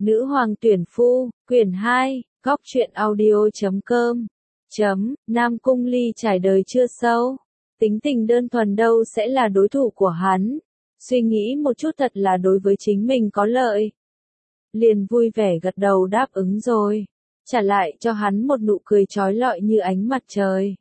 Nữ hoàng tuyển phu, quyển 2, góc truyện audio.com. Nam Cung Ly trải đời chưa sâu, tính tình đơn thuần đâu sẽ là đối thủ của hắn, suy nghĩ một chút thật là đối với chính mình có lợi. Liền vui vẻ gật đầu đáp ứng rồi, trả lại cho hắn một nụ cười chói lọi như ánh mặt trời.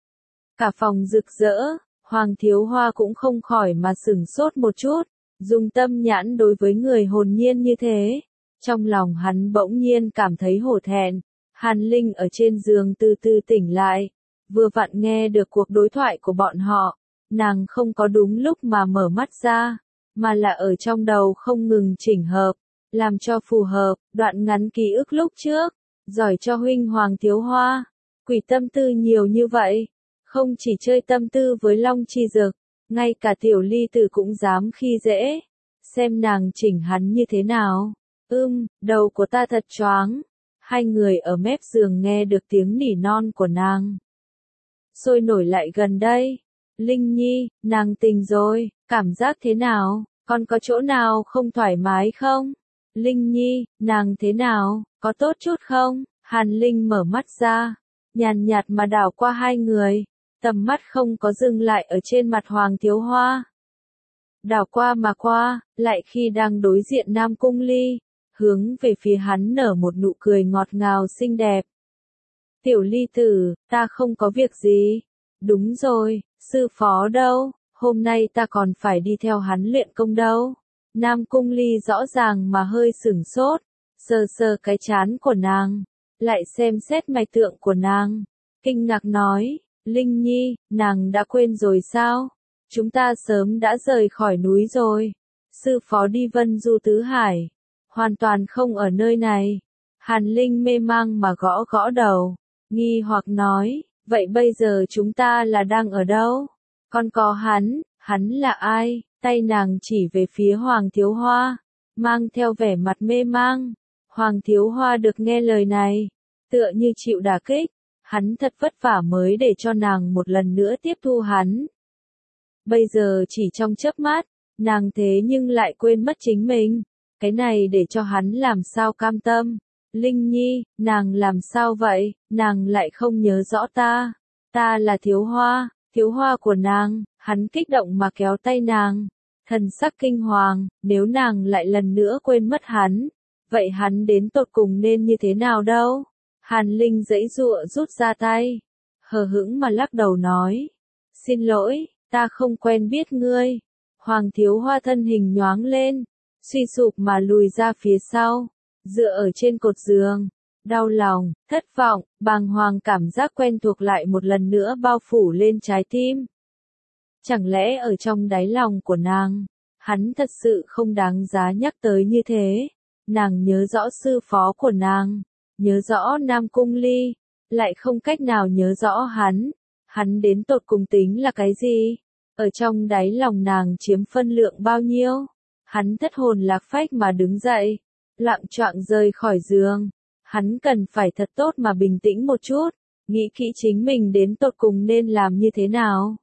Cả phòng rực rỡ, Hoàng Thiếu Hoa cũng không khỏi mà sửng sốt một chút, dùng tâm nhãn đối với người hồn nhiên như thế. Trong lòng hắn bỗng nhiên cảm thấy hổ thẹn, Hàn Linh ở trên giường từ từ tỉnh lại, vừa vặn nghe được cuộc đối thoại của bọn họ, nàng không có đúng lúc mà mở mắt ra, mà là ở trong đầu không ngừng chỉnh hợp, làm cho phù hợp, đoạn ngắn ký ức lúc trước, giỏi cho huynh Hoàng Thiếu Hoa, quỷ tâm tư nhiều như vậy, không chỉ chơi tâm tư với Long Chi Dực, ngay cả Tiểu Ly Tử cũng dám khi dễ, xem nàng chỉnh hắn như thế nào. Đầu của ta thật choáng. Hai người ở mép giường nghe được tiếng nỉ non của nàng. Sôi nổi lại gần đây. Linh Nhi, nàng tỉnh rồi, cảm giác thế nào, còn có chỗ nào không thoải mái không? Linh Nhi, nàng thế nào, có tốt chút không? Hàn Linh mở mắt ra, nhàn nhạt mà đảo qua hai người, tầm mắt không có dừng lại ở trên mặt Hoàng Thiếu Hoa. Đảo qua mà qua, lại khi đang đối diện Nam Cung Ly, hướng về phía hắn nở một nụ cười ngọt ngào xinh đẹp. Tiểu Ly Tử, ta không có việc gì. Đúng rồi, sư phó đâu, hôm nay ta còn phải đi theo hắn luyện công đâu. Nam Cung Ly rõ ràng mà hơi sửng sốt, sờ sờ cái trán của nàng, lại xem xét mạch tượng của nàng, kinh ngạc nói, Linh Nhi, nàng đã quên rồi sao? Chúng ta sớm đã rời khỏi núi rồi. Sư phó đi Vân Du Tứ Hải, hoàn toàn không ở nơi này. Hàn Linh mê mang mà gõ gõ đầu, nghi hoặc nói, vậy bây giờ chúng ta là đang ở đâu? Còn có hắn là ai? Tay nàng chỉ về phía Hoàng Thiếu Hoa, mang theo vẻ mặt mê mang. Hoàng Thiếu Hoa được nghe lời này, tựa như chịu đả kích, hắn thật vất vả mới để cho nàng một lần nữa tiếp thu hắn. Bây giờ chỉ trong chớp mắt, nàng thế nhưng lại quên mất chính mình. Cái này để cho hắn làm sao cam tâm. Linh Nhi, nàng làm sao vậy, nàng lại không nhớ rõ ta. Ta là Thiếu Hoa của nàng. Hắn kích động mà kéo tay nàng, thần sắc kinh hoàng, nếu nàng lại lần nữa quên mất hắn, vậy hắn đến tột cùng nên như thế nào đâu. Hàn Linh giãy giụa rút ra tay, hờ hững mà lắc đầu nói, xin lỗi, ta không quen biết ngươi. Hoàng Thiếu Hoa thân hình nhoáng lên, suy sụp mà lùi ra phía sau, dựa ở trên cột giường, đau lòng, thất vọng, bàng hoàng cảm giác quen thuộc lại một lần nữa bao phủ lên trái tim. Chẳng lẽ ở trong đáy lòng của nàng, hắn thật sự không đáng giá nhắc tới như thế? Nàng nhớ rõ sư phó của nàng, nhớ rõ Nam Cung Ly, lại không cách nào nhớ rõ hắn đến tột cùng tính là cái gì? Ở trong đáy lòng nàng chiếm phân lượng bao nhiêu? Hắn thất hồn lạc phách mà đứng dậy, loạng choạng rời khỏi giường. Hắn cần phải thật tốt mà bình tĩnh một chút, nghĩ kỹ chính mình đến tột cùng nên làm như thế nào.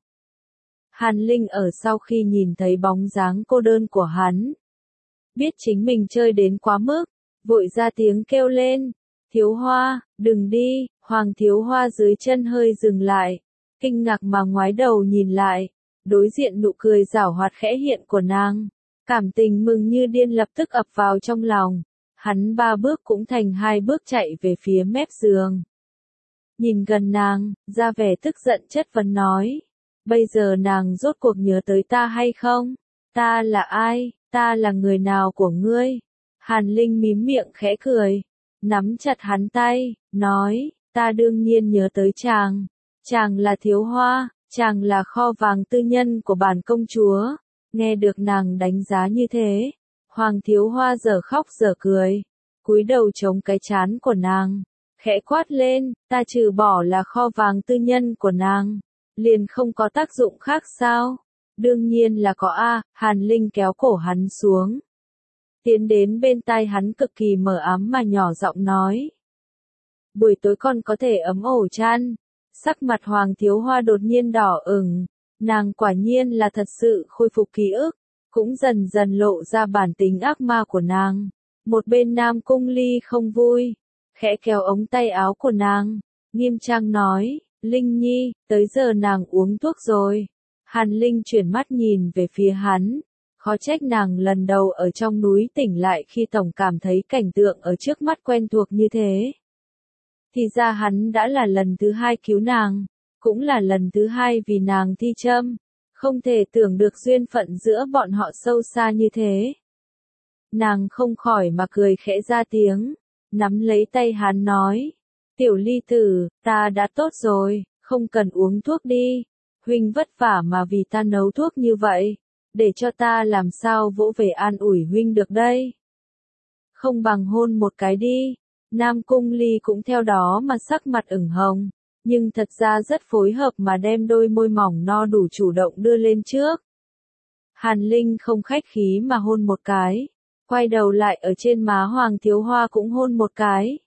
Hàn Linh ở sau khi nhìn thấy bóng dáng cô đơn của hắn, biết chính mình chơi đến quá mức, vội ra tiếng kêu lên, Thiếu Hoa, đừng đi. Hoàng Thiếu Hoa dưới chân hơi dừng lại, kinh ngạc mà ngoái đầu nhìn lại, đối diện nụ cười giảo hoạt khẽ hiện của nàng. Cảm tình mừng như điên lập tức ập vào trong lòng, hắn 3 bước cũng thành 2 bước chạy về phía mép giường. Nhìn gần nàng, ra vẻ tức giận chất vấn nói, bây giờ nàng rốt cuộc nhớ tới ta hay không? Ta là ai? Ta là người nào của ngươi? Hàn Linh mím miệng khẽ cười, nắm chặt hắn tay, nói, ta đương nhiên nhớ tới chàng. Chàng là Thiếu Hoa, chàng là kho vàng tư nhân của bản công chúa. Nghe được nàng đánh giá như thế, Hoàng Thiếu Hoa dở khóc dở cười, cúi đầu chống cái trán của nàng, khẽ quát lên, ta trừ bỏ là kho vàng tư nhân của nàng, liền không có tác dụng khác sao? Đương nhiên là có a. Hàn Linh kéo cổ hắn xuống, tiến đến bên tai hắn cực kỳ mờ ám mà nhỏ giọng nói, buổi tối con có thể ấm ổ chăn. Sắc mặt Hoàng Thiếu Hoa đột nhiên đỏ ửng, nàng quả nhiên là thật sự khôi phục ký ức, cũng dần dần lộ ra bản tính ác ma của nàng. Một bên Nam Cung Ly không vui, khẽ kéo ống tay áo của nàng, nghiêm trang nói, Linh Nhi, tới giờ nàng uống thuốc rồi. Hàn Linh chuyển mắt nhìn về phía hắn, khó trách nàng lần đầu ở trong núi tỉnh lại khi tổng cảm thấy cảnh tượng ở trước mắt quen thuộc như thế. Thì ra hắn đã là lần thứ hai cứu nàng, cũng là lần thứ hai vì nàng thi châm, không thể tưởng được duyên phận giữa bọn họ sâu xa như thế. Nàng không khỏi mà cười khẽ ra tiếng, nắm lấy tay hắn nói, Tiểu Ly tử, ta đã tốt rồi, không cần uống thuốc đi, huynh vất vả mà vì ta nấu thuốc như vậy, để cho ta làm sao vỗ về an ủi huynh được đây. Không bằng hôn một cái đi. Nam Cung Ly cũng theo đó mà sắc mặt ửng hồng, nhưng thật ra rất phối hợp mà đem đôi môi mỏng no đủ chủ động đưa lên trước. Hàn Linh không khách khí mà hôn một cái, quay đầu lại ở trên má Hoàng Thiếu Hoa cũng hôn một cái.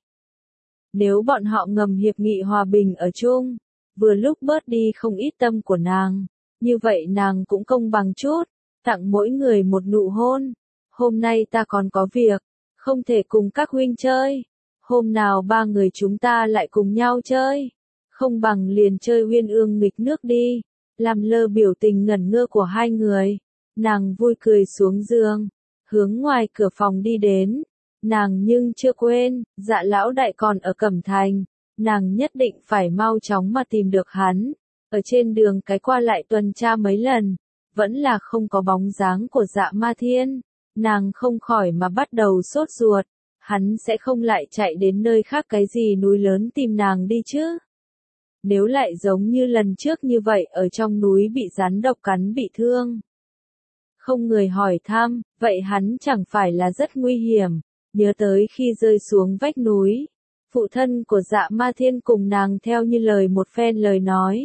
Nếu bọn họ ngầm hiệp nghị hòa bình ở chung, vừa lúc bớt đi không ít tâm của nàng, như vậy nàng cũng công bằng chút, tặng mỗi người một nụ hôn. Hôm nay ta còn có việc, không thể cùng các huynh chơi. Hôm nào ba người chúng ta lại cùng nhau chơi, không bằng liền chơi uyên ương nghịch nước đi. Làm lơ biểu tình ngẩn ngơ của hai người, nàng vui cười xuống giường, hướng ngoài cửa phòng đi đến. Nàng nhưng chưa quên, Dạ lão đại còn ở Cẩm Thành, nàng nhất định phải mau chóng mà tìm được hắn. Ở trên đường cái qua lại tuần tra mấy lần, vẫn là không có bóng dáng của Dạ Ma Thiên, nàng không khỏi mà bắt đầu sốt ruột. Hắn sẽ không lại chạy đến nơi khác cái gì núi lớn tìm nàng đi chứ? Nếu lại giống như lần trước như vậy ở trong núi bị rắn độc cắn bị thương, không người hỏi thăm, vậy hắn chẳng phải là rất nguy hiểm. Nhớ tới khi rơi xuống vách núi, phụ thân của Dạ Ma Thiên cùng nàng theo như lời một phen lời nói.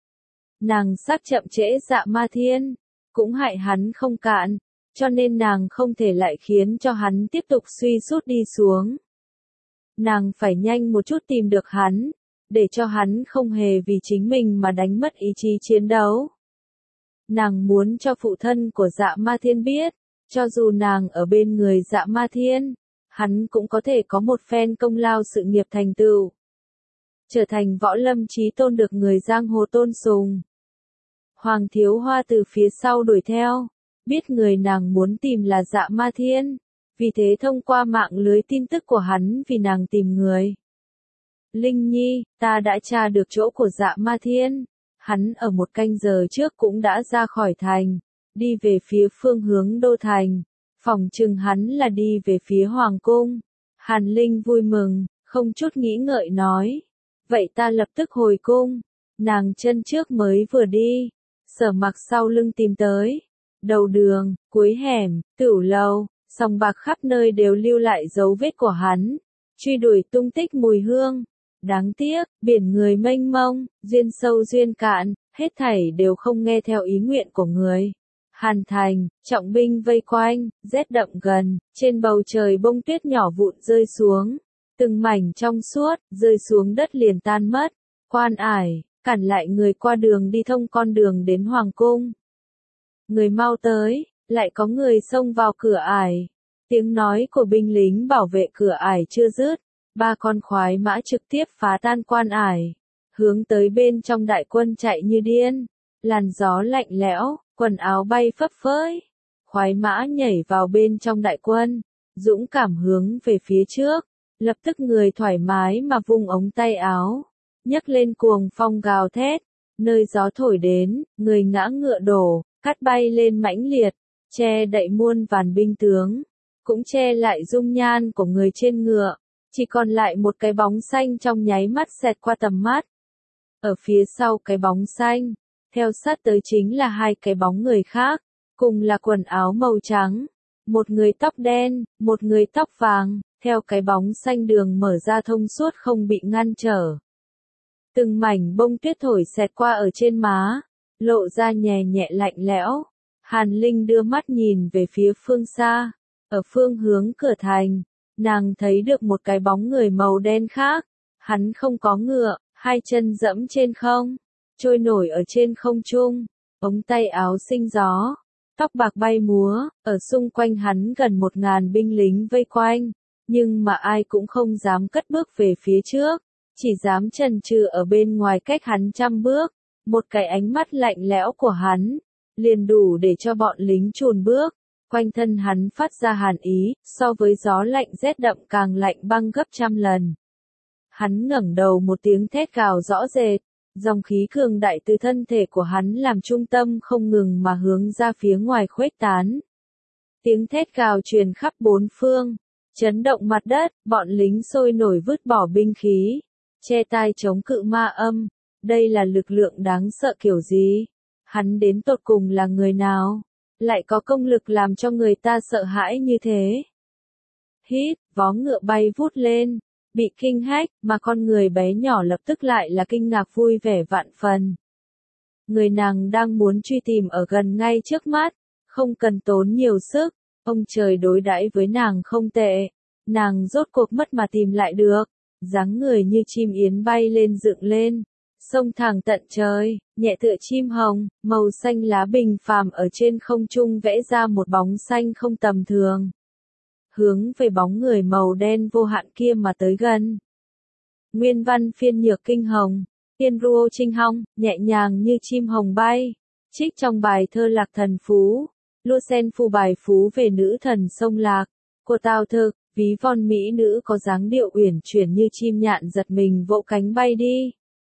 Nàng sắp chậm trễ Dạ Ma Thiên, cũng hại hắn không cạn, cho nên nàng không thể lại khiến cho hắn tiếp tục suy sút đi xuống. Nàng phải nhanh một chút tìm được hắn, để cho hắn không hề vì chính mình mà đánh mất ý chí chiến đấu. Nàng muốn cho phụ thân của Dạ Ma Thiên biết, cho dù nàng ở bên người Dạ Ma Thiên, hắn cũng có thể có một phen công lao sự nghiệp thành tựu, trở thành võ lâm chí tôn được người giang hồ tôn sùng. Hoàng Thiếu Hoa từ phía sau đuổi theo, biết người nàng muốn tìm là Dạ Ma Thiên, vì thế thông qua mạng lưới tin tức của hắn vì nàng tìm người. Linh Nhi, ta đã tra được chỗ của Dạ Ma Thiên, hắn ở một canh giờ trước cũng đã ra khỏi thành, đi về phía phương hướng Đô Thành, phỏng chừng hắn là đi về phía Hoàng Cung. Hàn Linh vui mừng, không chút nghĩ ngợi nói, vậy ta lập tức hồi cung. Nàng chân trước mới vừa đi, Sở Mặc sau lưng tìm tới. Đầu đường, cuối hẻm, tửu lầu, sòng bạc khắp nơi đều lưu lại dấu vết của hắn, truy đuổi tung tích mùi hương. Đáng tiếc, biển người mênh mông, duyên sâu duyên cạn, hết thảy đều không nghe theo ý nguyện của người. Hàn Thành, trọng binh vây quanh, rét đậm gần, trên bầu trời bông tuyết nhỏ vụn rơi xuống, từng mảnh trong suốt, rơi xuống đất liền tan mất. Quan ải, cản lại người qua đường đi thông con đường đến Hoàng Cung. Người mau tới, lại có người xông vào cửa ải. Tiếng nói của binh lính bảo vệ cửa ải chưa dứt, ba con khoái mã trực tiếp phá tan quan ải, hướng tới bên trong đại quân chạy như điên. Làn gió lạnh lẽo, quần áo bay phấp phới. Khoái mã nhảy vào bên trong đại quân, dũng cảm hướng về phía trước, lập tức người thoải mái mà vung ống tay áo, nhấc lên cuồng phong gào thét, nơi gió thổi đến, người ngã ngựa đổ, cát bay lên mãnh liệt, che đậy muôn vàn binh tướng, cũng che lại dung nhan của người trên ngựa, chỉ còn lại một cái bóng xanh trong nháy mắt xẹt qua tầm mắt. Ở phía sau cái bóng xanh, theo sát tới chính là hai cái bóng người khác, cùng là quần áo màu trắng, một người tóc đen, một người tóc vàng, theo cái bóng xanh đường mở ra thông suốt không bị ngăn trở. Từng mảnh bông tuyết thổi xẹt qua ở trên má, lộ ra nhẹ nhẹ lạnh lẽo. Hàn Linh đưa mắt nhìn về phía phương xa, ở phương hướng cửa thành, nàng thấy được một cái bóng người màu đen khác, hắn không có ngựa, hai chân dẫm trên không, trôi nổi ở trên không trung, ống tay áo sinh gió, tóc bạc bay múa, ở xung quanh hắn gần 1000 binh lính vây quanh, nhưng mà ai cũng không dám cất bước về phía trước, chỉ dám chần chừ ở bên ngoài cách hắn 100 bước, một cái ánh mắt lạnh lẽo của hắn, liền đủ để cho bọn lính chùn bước, quanh thân hắn phát ra hàn ý, so với gió lạnh rét đậm càng lạnh băng gấp 100 lần. Hắn ngẩng đầu một tiếng thét gào rõ rệt, dòng khí cường đại từ thân thể của hắn làm trung tâm không ngừng mà hướng ra phía ngoài khuếch tán. Tiếng thét gào truyền khắp bốn phương, chấn động mặt đất, bọn lính sôi nổi vứt bỏ binh khí, che tai chống cự ma âm. Đây là lực lượng đáng sợ kiểu gì? Hắn đến tột cùng là người nào? Lại có công lực làm cho người ta sợ hãi như thế? Hít, vó ngựa bay vút lên, bị kinh hách, mà con người bé nhỏ lập tức lại là kinh ngạc vui vẻ vạn phần. Người nàng đang muốn truy tìm ở gần ngay trước mắt, không cần tốn nhiều sức, ông trời đối đãi với nàng không tệ, nàng rốt cuộc mất mà tìm lại được, dáng người như chim yến bay lên dựng lên, sông thẳng tận trời, nhẹ tựa chim hồng, màu xanh lá bình phàm ở trên không trung vẽ ra một bóng xanh không tầm thường. Hướng về bóng người màu đen vô hạn kia mà tới gần. Nguyên văn phiên nhược kinh hồng, tiên ruô trinh hong, nhẹ nhàng như chim hồng bay, trích trong bài thơ Lạc Thần Phú, Lua Sen Phù bài phú về nữ thần sông Lạc, của Tào Thực, ví von mỹ nữ có dáng điệu uyển chuyển như chim nhạn giật mình vỗ cánh bay đi.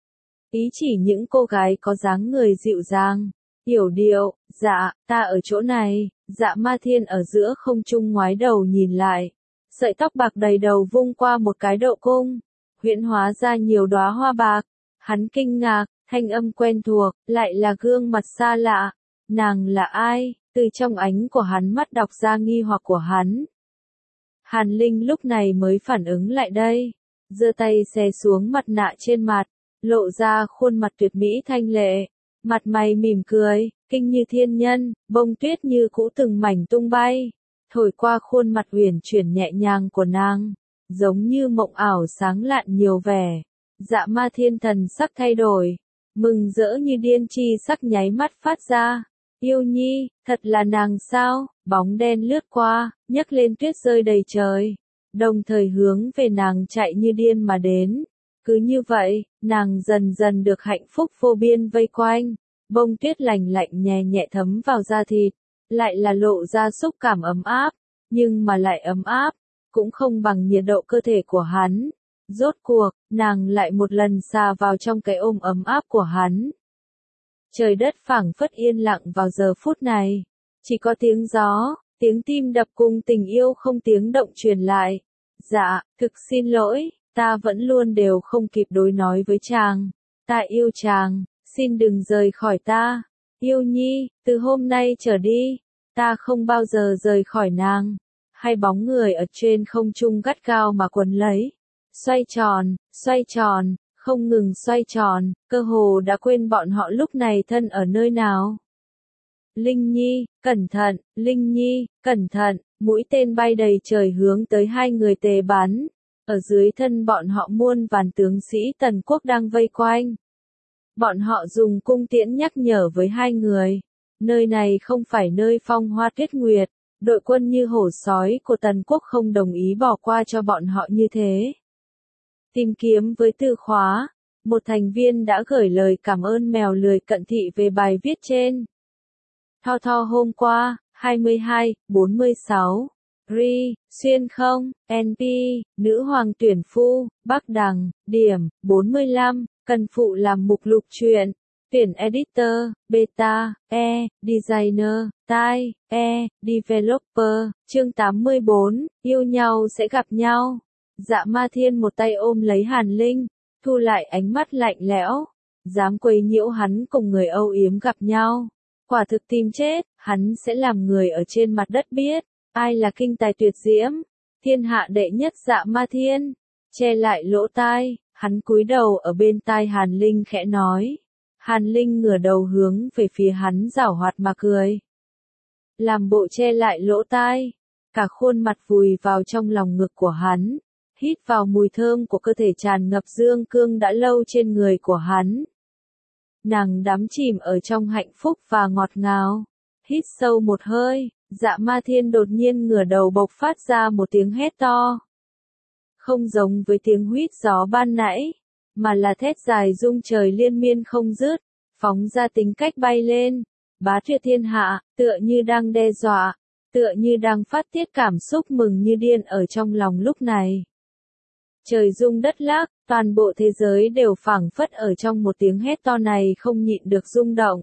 Ý chỉ những cô gái có dáng người dịu dàng, yểu điệu, dạ, ta ở chỗ này, dạ Ma Thiên ở giữa không trung ngoái đầu nhìn lại, sợi tóc bạc đầy đầu vung qua một cái độ cung, huyễn hóa ra nhiều đóa hoa bạc, hắn kinh ngạc, thanh âm quen thuộc, lại là gương mặt xa lạ, nàng là ai, từ trong ánh của hắn mắt đọc ra nghi hoặc của hắn. Hàn Linh lúc này mới phản ứng lại đây, giơ tay xé xuống mặt nạ trên mặt, lộ ra khuôn mặt tuyệt mỹ thanh lệ, mặt mày mỉm cười, kinh như thiên nhân, bông tuyết như cũ từng mảnh tung bay, thổi qua khuôn mặt uyển chuyển nhẹ nhàng của nàng, giống như mộng ảo sáng lạn nhiều vẻ. Dạ Ma Thiên thần sắc thay đổi, mừng rỡ như điên chi sắc nháy mắt phát ra. Yêu nhi, thật là nàng sao? Bóng đen lướt qua, nhấc lên tuyết rơi đầy trời, đồng thời hướng về nàng chạy như điên mà đến. Cứ như vậy, nàng dần dần được hạnh phúc vô biên vây quanh, bông tuyết lành lạnh nhẹ nhẹ thấm vào da thịt, lại là lộ ra xúc cảm ấm áp, nhưng mà lại ấm áp, cũng không bằng nhiệt độ cơ thể của hắn. Rốt cuộc, nàng lại một lần xà vào trong cái ôm ấm áp của hắn. Trời đất phảng phất yên lặng vào giờ phút này, chỉ có tiếng gió, tiếng tim đập cùng tình yêu không tiếng động truyền lại. Dạ, thực xin lỗi, ta vẫn luôn đều không kịp đối nói với chàng, ta yêu chàng, xin đừng rời khỏi ta. Yêu nhi, từ hôm nay trở đi, ta không bao giờ rời khỏi nàng. Hai bóng người ở trên không trung gắt gao mà quấn lấy, xoay tròn, không ngừng xoay tròn, cơ hồ đã quên bọn họ lúc này thân ở nơi nào. Linh Nhi, cẩn thận, Linh Nhi, cẩn thận, mũi tên bay đầy trời hướng tới hai người tề bắn. Ở dưới thân bọn họ muôn vàn tướng sĩ Tần Quốc đang vây quanh. Bọn họ dùng cung tiễn nhắc nhở với hai người. Nơi này không phải nơi phong hoa tuyết nguyệt, đội quân như hổ sói của Tần Quốc không đồng ý bỏ qua cho bọn họ như thế. Tìm kiếm với từ khóa, một thành viên đã gửi lời cảm ơn mèo lười cận thị về bài viết trên. Tho hôm qua, 22/46. Ri, xuyên không, NP, nữ hoàng tuyển phu, Bắc Đằng, điểm, 45, cần phụ làm mục lục truyện, tuyển editor, beta, designer, tai, developer, chương 84, yêu nhau sẽ gặp nhau. Dạ Ma Thiên một tay ôm lấy Hàn Linh, thu lại ánh mắt lạnh lẽo, dám quấy nhiễu hắn cùng người âu yếm gặp nhau. Quả thực tìm chết, hắn sẽ làm người ở trên mặt đất biết, ai là kinh tài tuyệt diễm, thiên hạ đệ nhất Dạ Ma Thiên. Che lại lỗ tai, hắn cúi đầu ở bên tai Hàn Linh khẽ nói. Hàn Linh ngửa đầu hướng về phía hắn giảo hoạt mà cười. Làm bộ che lại lỗ tai, cả khuôn mặt vùi vào trong lòng ngực của hắn, hít vào mùi thơm của cơ thể tràn ngập dương cương đã lâu trên người của hắn. Nàng đắm chìm ở trong hạnh phúc và ngọt ngào, Hít sâu một hơi, Dạ Ma Thiên đột nhiên ngửa đầu bộc phát ra một tiếng hét to. Không giống với tiếng huýt gió ban nãy, mà là thét dài rung trời liên miên không dứt, phóng ra tính cách bay lên, bá tuyệt thiên hạ, tựa như đang đe dọa, tựa như đang phát tiết cảm xúc mừng như điên ở trong lòng lúc này. Trời rung đất lắc, toàn bộ thế giới đều phảng phất ở trong một tiếng hét to này không nhịn được rung động.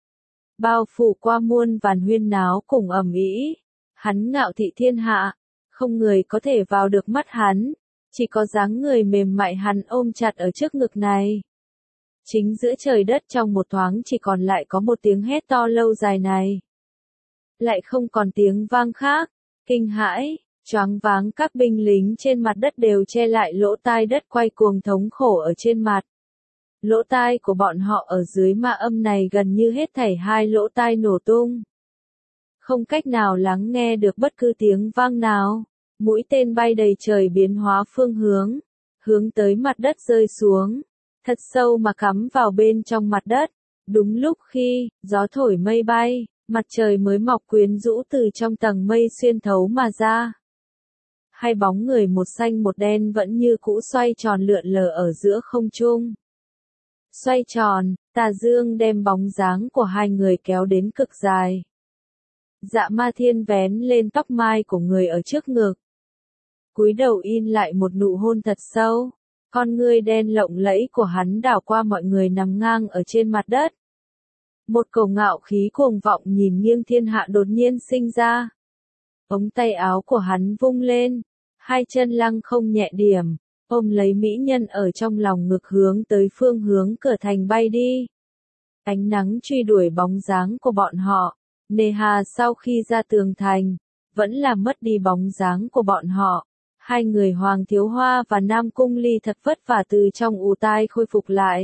Bao phủ qua muôn vàn huyên náo cùng ầm ĩ, hắn ngạo thị thiên hạ, không người có thể vào được mắt hắn, chỉ có dáng người mềm mại hắn ôm chặt ở trước ngực này. Chính giữa trời đất trong một thoáng chỉ còn lại có một tiếng hét to lâu dài này. Lại không còn tiếng vang khác, kinh hãi, choáng váng các binh lính trên mặt đất đều che lại lỗ tai đất quay cuồng thống khổ ở trên mặt. Lỗ tai của bọn họ ở dưới ma âm này gần như hết thảy hai lỗ tai nổ tung. Không cách nào lắng nghe được bất cứ tiếng vang nào, mũi tên bay đầy trời biến hóa phương hướng, hướng tới mặt đất rơi xuống, thật sâu mà cắm vào bên trong mặt đất. Đúng lúc khi, gió thổi mây bay, mặt trời mới mọc quyến rũ từ trong tầng mây xuyên thấu mà ra. Hai bóng người một xanh một đen vẫn như cũ xoay tròn lượn lờ ở giữa không trung. Xoay tròn, tà dương đem bóng dáng của hai người kéo đến cực dài. Dạ Ma Thiên vén lên tóc mai của người ở trước ngực. Cúi đầu in lại một nụ hôn thật sâu. Con ngươi đen lộng lẫy của hắn đảo qua mọi người nằm ngang ở trên mặt đất. Một cổ ngạo khí cuồng vọng nhìn nghiêng thiên hạ đột nhiên sinh ra. Ống tay áo của hắn vung lên, hai chân lăng không nhẹ điểm, ôm lấy mỹ nhân ở trong lòng ngực hướng tới phương hướng cửa thành bay đi. Ánh nắng truy đuổi bóng dáng của bọn họ, nề hà sau khi ra tường thành, vẫn là mất đi bóng dáng của bọn họ. Hai người Hoàng Thiếu Hoa và Nam Cung Ly thật vất vả từ trong ù tai khôi phục lại.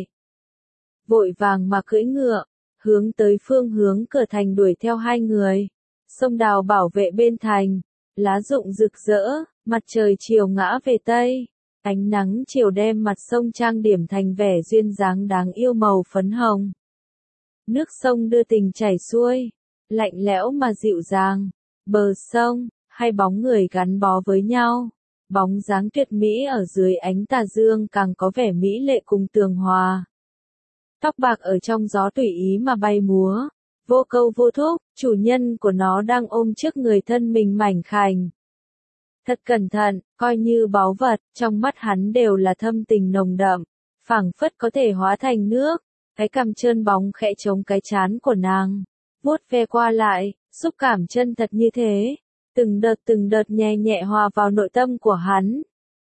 Vội vàng mà cưỡi ngựa, hướng tới phương hướng cửa thành đuổi theo hai người. Sông đào bảo vệ bên thành, lá rụng rực rỡ, mặt trời chiều ngã về tây. Ánh nắng chiều đem mặt sông trang điểm thành vẻ duyên dáng đáng yêu màu phấn hồng. Nước sông đưa tình chảy xuôi, lạnh lẽo mà dịu dàng. Bờ sông, hai bóng người gắn bó với nhau. Bóng dáng tuyệt mỹ ở dưới ánh tà dương càng có vẻ mỹ lệ cùng tường hòa. Tóc bạc ở trong gió tùy ý mà bay múa, vô câu vô thúc, chủ nhân của nó đang ôm trước người thân mình mảnh khảnh. Thật cẩn thận, coi như báu vật, trong mắt hắn đều là thâm tình nồng đậm, phảng phất có thể hóa thành nước. Cái cằm trơn bóng khẽ chống cái trán của nàng, vuốt ve qua lại, xúc cảm chân thật như thế. Từng đợt nhẹ nhẹ hòa vào nội tâm của hắn.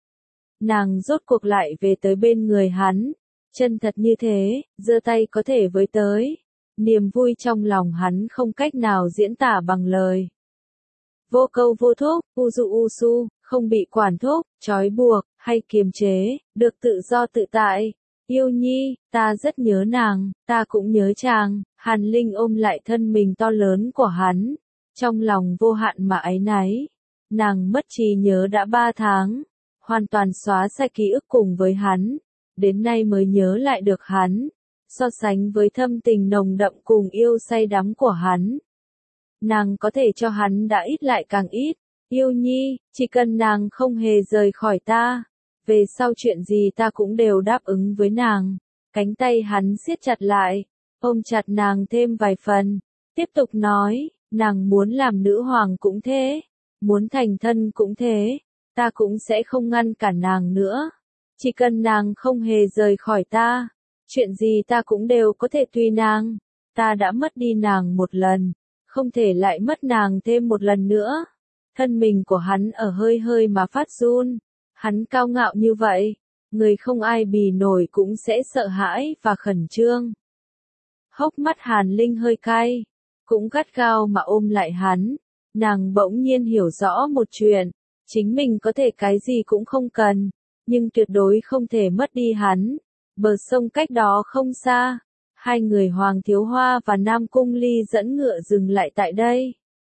Nàng rốt cuộc lại về tới bên người hắn, chân thật như thế, giơ tay có thể với tới. Niềm vui trong lòng hắn không cách nào diễn tả bằng lời. Vô câu vô thúc, u su, không bị quản thúc, trói buộc, hay kiềm chế, được tự do tự tại. Yêu nhi, ta rất nhớ nàng, ta cũng nhớ chàng. Hàn Linh ôm lại thân mình to lớn của hắn. Trong lòng vô hạn mà áy náy, nàng mất trí nhớ đã 3 tháng, hoàn toàn xóa sạch ký ức cùng với hắn, đến nay mới nhớ lại được hắn, so sánh với thâm tình nồng đậm cùng yêu say đắm của hắn. Nàng có thể cho hắn đã ít lại càng ít, yêu nhi, chỉ cần nàng không hề rời khỏi ta, về sau chuyện gì ta cũng đều đáp ứng với nàng. Cánh tay hắn siết chặt lại, ôm chặt nàng thêm vài phần, tiếp tục nói. Nàng muốn làm nữ hoàng cũng thế, muốn thành thân cũng thế, ta cũng sẽ không ngăn cản nàng nữa. Chỉ cần nàng không hề rời khỏi ta, chuyện gì ta cũng đều có thể tùy nàng. Ta đã mất đi nàng một lần, không thể lại mất nàng thêm một lần nữa. Thân mình của hắn ở hơi hơi mà phát run, hắn cao ngạo như vậy, người không ai bì nổi cũng sẽ sợ hãi và khẩn trương. Hốc mắt Hàn Linh hơi cay. Cũng gắt gao mà ôm lại hắn, nàng bỗng nhiên hiểu rõ một chuyện, chính mình có thể cái gì cũng không cần, nhưng tuyệt đối không thể mất đi hắn. Bờ sông cách đó không xa, hai người Hoàng Thiếu Hoa và Nam Cung Ly dẫn ngựa dừng lại tại đây.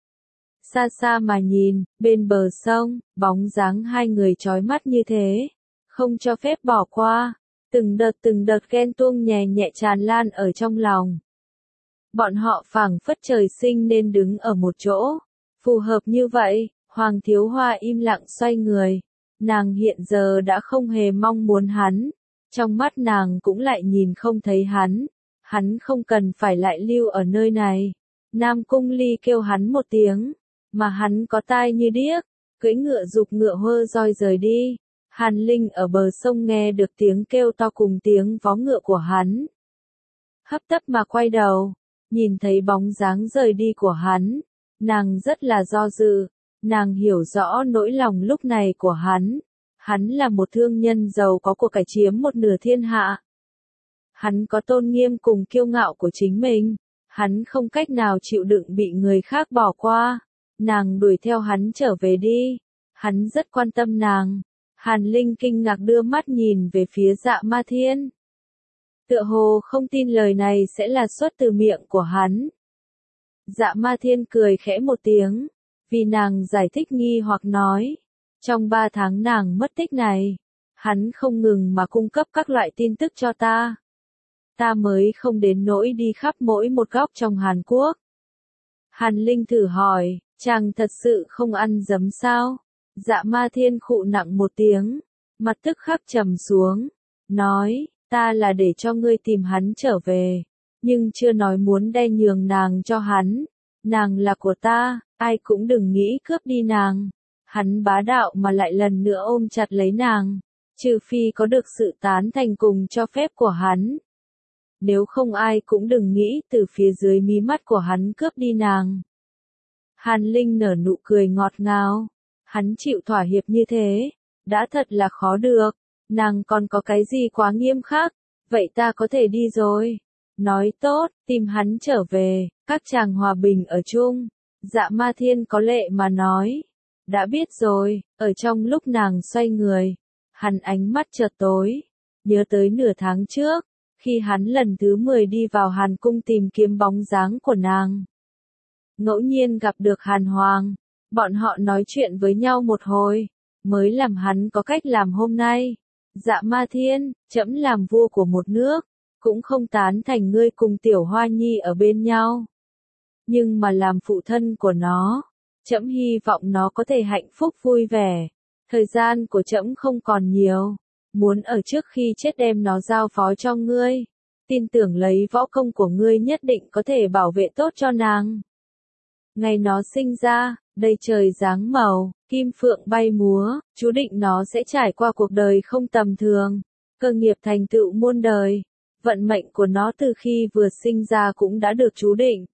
Xa xa mà nhìn, bên bờ sông, bóng dáng hai người chói mắt như thế, không cho phép bỏ qua, từng đợt ghen tuông nhẹ nhẹ tràn lan ở trong lòng. Bọn họ phảng phất trời sinh nên đứng ở một chỗ. Phù hợp như vậy, Hoàng Thiếu Hoa im lặng xoay người. Nàng hiện giờ đã không hề mong muốn hắn. Trong mắt nàng cũng lại nhìn không thấy hắn. Hắn không cần phải lại lưu ở nơi này. Nam Cung Ly kêu hắn một tiếng. Mà hắn có tai như điếc. Cưỡi ngựa giục ngựa hơ roi rời đi. Hàn Linh ở bờ sông nghe được tiếng kêu to cùng tiếng vó ngựa của hắn. Hấp tấp mà quay đầu. Nhìn thấy bóng dáng rời đi của hắn. Nàng rất là do dự. Nàng hiểu rõ nỗi lòng lúc này của hắn. Hắn là một thương nhân giàu có của cải chiếm một nửa thiên hạ. Hắn có tôn nghiêm cùng kiêu ngạo của chính mình. Hắn không cách nào chịu đựng bị người khác bỏ qua. Nàng đuổi theo hắn trở về đi. Hắn rất quan tâm nàng. Hàn Linh kinh ngạc đưa mắt nhìn về phía Dạ Ma Thiên. Tựa hồ không tin lời này sẽ là xuất từ miệng của hắn. Dạ Ma Thiên cười khẽ một tiếng. Vì nàng giải thích nghi hoặc nói. Trong 3 tháng nàng mất tích này. Hắn không ngừng mà cung cấp các loại tin tức cho ta. Ta mới không đến nỗi đi khắp mỗi một góc trong Hàn Quốc. Hàn Linh thử hỏi, chàng thật sự không ăn dấm sao? Dạ Ma Thiên khụ nặng một tiếng, mặt tức khắc trầm xuống, nói, ta là để cho ngươi tìm hắn trở về, nhưng chưa nói muốn đen nhường nàng cho hắn. Nàng là của ta, ai cũng đừng nghĩ cướp đi nàng. Hắn bá đạo mà lại lần nữa ôm chặt lấy nàng, trừ phi có được sự tán thành cùng cho phép của hắn. Nếu không ai cũng đừng nghĩ từ phía dưới mí mắt của hắn cướp đi nàng. Hàn Linh nở nụ cười ngọt ngào. Hắn chịu thỏa hiệp như thế, đã thật là khó được. Nàng còn có cái gì quá nghiêm khắc, vậy ta có thể đi rồi. Nói tốt, tìm hắn trở về, các chàng hòa bình ở chung. Dạ Ma Thiên có lệ mà nói. Đã biết rồi, ở trong lúc nàng xoay người, hắn ánh mắt chợt tối. Nhớ tới nửa tháng trước, khi hắn lần thứ 10 đi vào Hàn Cung tìm kiếm bóng dáng của nàng. Ngẫu nhiên gặp được Hàn Hoàng, bọn họ nói chuyện với nhau một hồi, mới làm hắn có cách làm hôm nay. Dạ Ma Thiên, trẫm làm vua của một nước, cũng không tán thành ngươi cùng Tiểu Hoa Nhi ở bên nhau. Nhưng mà làm phụ thân của nó, trẫm hy vọng nó có thể hạnh phúc vui vẻ. Thời gian của trẫm không còn nhiều, muốn ở trước khi chết đem nó giao phó cho ngươi. Tin tưởng lấy võ công của ngươi nhất định có thể bảo vệ tốt cho nàng. Ngày nó sinh ra, đầy trời dáng màu, kim phượng bay múa, chú định nó sẽ trải qua cuộc đời không tầm thường, cơ nghiệp thành tựu muôn đời. Vận mệnh của nó từ khi vừa sinh ra cũng đã được chú định.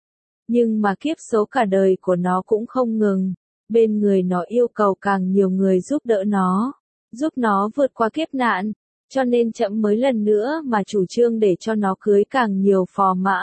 Nhưng mà kiếp số cả đời của nó cũng không ngừng, bên người nó yêu cầu càng nhiều người giúp đỡ nó, giúp nó vượt qua kiếp nạn, cho nên trẫm mới lần nữa mà chủ trương để cho nó cưới càng nhiều phò mã.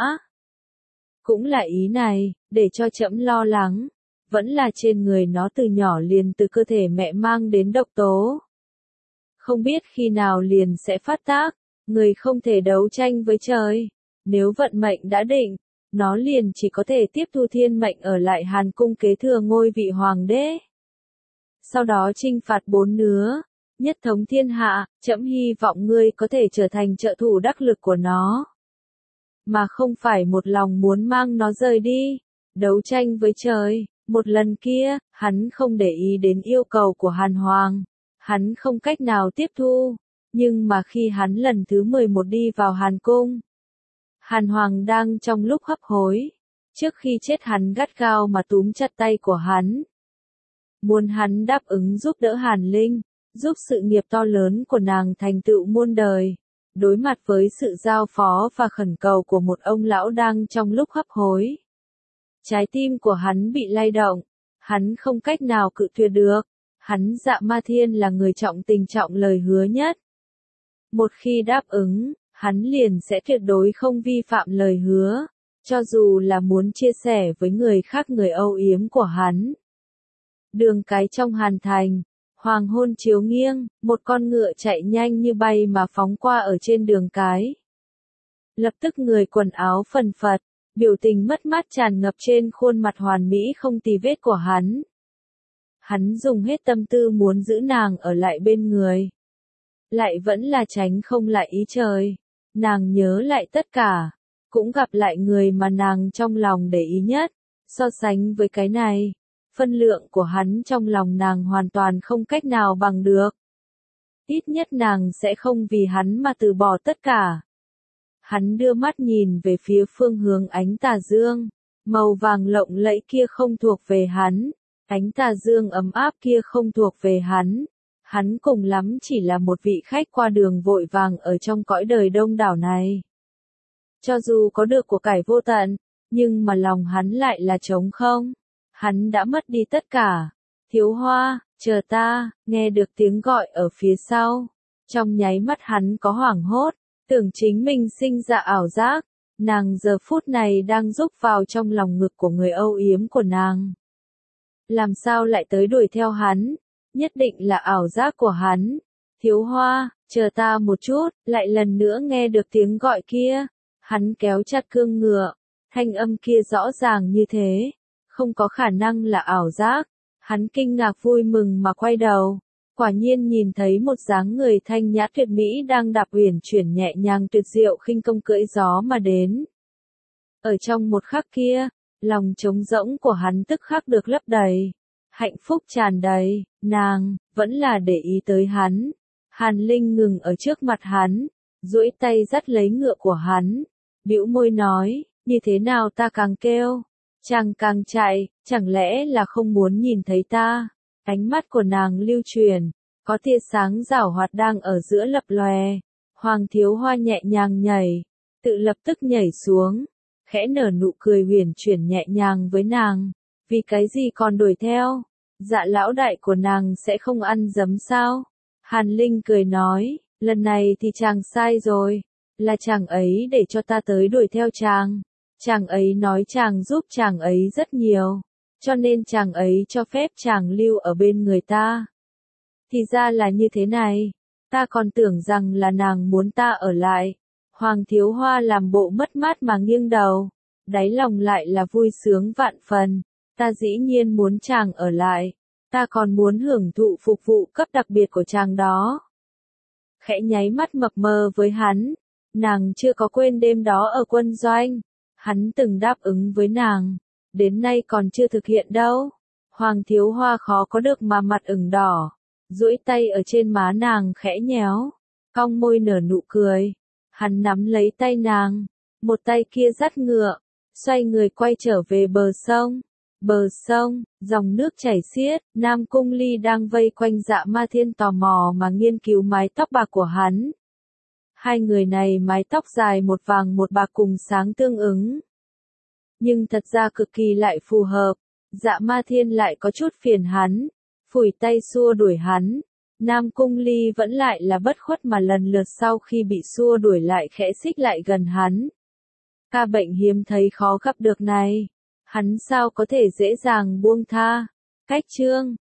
Cũng là ý này, để cho trẫm lo lắng, vẫn là trên người nó từ nhỏ liền từ cơ thể mẹ mang đến độc tố. Không biết khi nào liền sẽ phát tác, người không thể đấu tranh với trời, nếu vận mệnh đã định, nó liền chỉ có thể tiếp thu thiên mệnh ở lại Hàn Cung kế thừa ngôi vị hoàng đế. Sau đó chinh phạt 4 nứa, nhất thống thiên hạ, trẫm hy vọng ngươi có thể trở thành trợ thủ đắc lực của nó. Mà không phải một lòng muốn mang nó rời đi, đấu tranh với trời. Một lần kia, hắn không để ý đến yêu cầu của Hàn Hoàng, hắn không cách nào tiếp thu, nhưng mà khi hắn lần thứ 11 đi vào Hàn Cung, Hàn Hoàng đang trong lúc hấp hối, trước khi chết hắn gắt gao mà túm chặt tay của hắn. Muốn hắn đáp ứng giúp đỡ Hàn Linh, giúp sự nghiệp to lớn của nàng thành tựu muôn đời. Đối mặt với sự giao phó và khẩn cầu của một ông lão đang trong lúc hấp hối, trái tim của hắn bị lay động, hắn không cách nào cự tuyệt được. Hắn Dạ Ma Thiên là người trọng tình trọng lời hứa nhất. Một khi đáp ứng, hắn liền sẽ tuyệt đối không vi phạm lời hứa, cho dù là muốn chia sẻ với người khác người âu yếm của hắn. Đường cái trong Hàn Thành, hoàng hôn chiếu nghiêng, một con ngựa chạy nhanh như bay mà phóng qua ở trên đường cái. Lập tức người quần áo phần phật, biểu tình mất mát tràn ngập trên khuôn mặt hoàn mỹ không tì vết của hắn. Hắn dùng hết tâm tư muốn giữ nàng ở lại bên người. Lại vẫn là tránh không lại ý trời. Nàng nhớ lại tất cả. cũng gặp lại người mà nàng trong lòng để ý nhất. So sánh với cái này, phân lượng của hắn trong lòng nàng hoàn toàn không cách nào bằng được. Ít nhất nàng sẽ không vì hắn mà từ bỏ tất cả. Hắn đưa mắt nhìn về phía phương hướng ánh tà dương, màu vàng lộng lẫy kia không thuộc về hắn, ánh tà dương ấm áp kia không thuộc về hắn. Hắn cùng lắm chỉ là một vị khách qua đường vội vàng ở trong cõi đời đông đảo này. Cho dù có được của cải vô tận, nhưng mà lòng hắn lại là trống không. Hắn đã mất đi tất cả. Thiếu Hoa, chờ ta, nghe được tiếng gọi ở phía sau. Trong nháy mắt hắn có hoảng hốt, tưởng chính mình sinh ra ảo giác. Nàng giờ phút này đang rúc vào trong lòng ngực của người âu yếm của nàng. Làm sao lại tới đuổi theo hắn? Nhất định là ảo giác của hắn. Thiếu Hoa, chờ ta một chút, lại lần nữa nghe được tiếng gọi kia. Hắn kéo chặt cương ngựa, thanh âm kia rõ ràng như thế, không có khả năng là ảo giác. Hắn kinh ngạc vui mừng mà quay đầu, quả nhiên nhìn thấy một dáng người thanh nhã tuyệt mỹ đang đạp uyển chuyển nhẹ nhàng tuyệt diệu khinh công cưỡi gió mà đến. Ở trong một khắc kia, lòng trống rỗng của hắn tức khắc được lấp đầy, hạnh phúc tràn đầy, nàng vẫn là để ý tới hắn. Hàn Linh ngừng ở trước mặt hắn, duỗi tay dắt lấy ngựa của hắn, bĩu môi nói, như thế nào ta càng kêu, chàng càng chạy, chẳng lẽ là không muốn nhìn thấy ta? Ánh mắt của nàng lưu truyền, có tia sáng giảo hoạt đang ở giữa lập lòe. Hoàng Thiếu Hoa nhẹ nhàng nhảy, tự lập tức nhảy xuống, khẽ nở nụ cười huyền chuyển nhẹ nhàng với nàng. Vì cái gì còn đuổi theo? Dạ lão đại của nàng sẽ không ăn dấm sao? Hàn Linh cười nói, lần này thì chàng sai rồi, là chàng ấy để cho ta tới đuổi theo chàng. Chàng ấy nói chàng giúp chàng ấy rất nhiều, cho nên chàng ấy cho phép chàng lưu ở bên người ta. Thì ra là như thế này, ta còn tưởng rằng là nàng muốn ta ở lại. Hoàng Thiếu Hoa làm bộ mất mát mà nghiêng đầu, đáy lòng lại là vui sướng vạn phần. Ta dĩ nhiên muốn chàng ở lại, ta còn muốn hưởng thụ phục vụ cấp đặc biệt của chàng đó. Khẽ nháy mắt mập mờ với hắn, nàng chưa có quên đêm đó ở quân doanh. Hắn từng đáp ứng với nàng, đến nay còn chưa thực hiện đâu. Hoàng Thiếu Hoa khó có được mà mặt ửng đỏ, duỗi tay ở trên má nàng khẽ nhéo, cong môi nở nụ cười. Hắn nắm lấy tay nàng, một tay kia dắt ngựa, xoay người quay trở về bờ sông. Bờ sông, dòng nước chảy xiết, Nam Cung Ly đang vây quanh Dạ Ma Thiên tò mò mà nghiên cứu mái tóc bạc của hắn. Hai người này mái tóc dài một vàng một bạc cùng sáng tương ứng. Nhưng thật ra cực kỳ lại phù hợp. Dạ Ma Thiên lại có chút phiền hắn, phủi tay xua đuổi hắn. Nam Cung Ly vẫn lại là bất khuất mà lần lượt sau khi bị xua đuổi lại khẽ xích lại gần hắn. Ca bệnh hiếm thấy khó gặp được này, hắn sao có thể dễ dàng buông tha. Cách chương